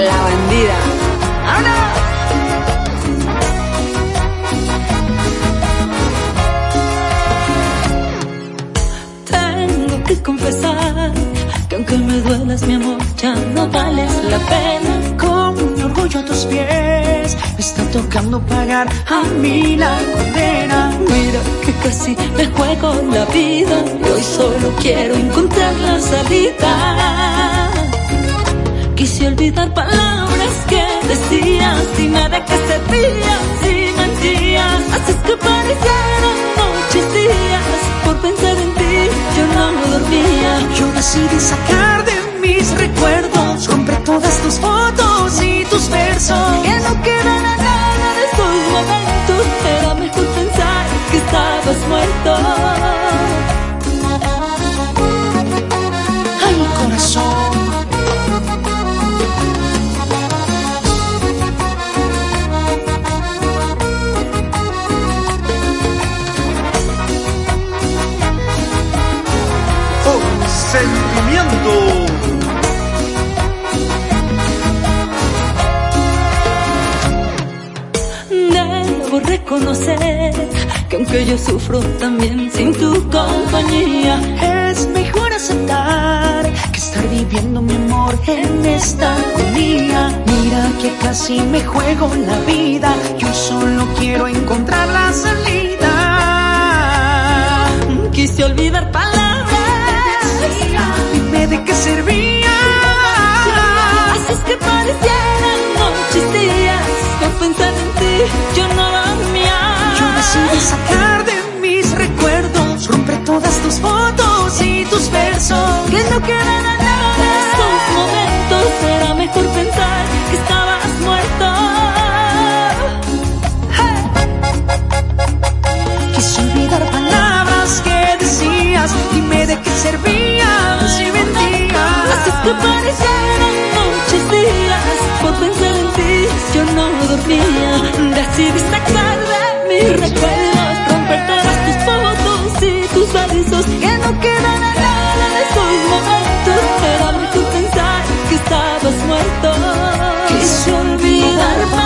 La bandida. ¡Vámonos! Tengo que confesar que aunque me duelas, mi amor, ya no vales la pena. Con mi orgullo a tus pies, me está tocando pagar a mí la condena. Mira que casi me juego la vida y hoy solo quiero encontrar la salida. Quise olvidar palabras que decías, dime de qué servían si mentías. Haces que parecieran noches y días, por pensar en ti yo no dormía. Yo decidí sacar de mis recuerdos, compré todas tus fotos y tus versos. Que no queda nada de esos momentos, era mejor pensar que estabas muerto. Ay, corazón, sentimiento. Debo reconocer que aunque yo sufro también sin tu compañía, es mejor aceptar que estar viviendo mi amor en esta agonía. Mira que casi me juego la vida, yo solo quiero encontrar la salida. Quise olvidar palabras, dime de qué servía. haces que parecieran noches y días, por pensar en ti yo no dormía. Yo decidí sacar de mis recuerdos, romper todas tus fotos y tus versos. Que no queda nada de estos momentos, era mejor pensar que estabas muerto. Quise olvidar palabras que decías, dime de qué servían si mentías. Haces que parecieran noches y días, por pensar en ti yo no dormía. Decidí sacar de mis recuerdos, romper todas tus fotos y tus avisos. Que no queda nada de esos momentos, era mejor pensar que estabas muerto. Quise olvidar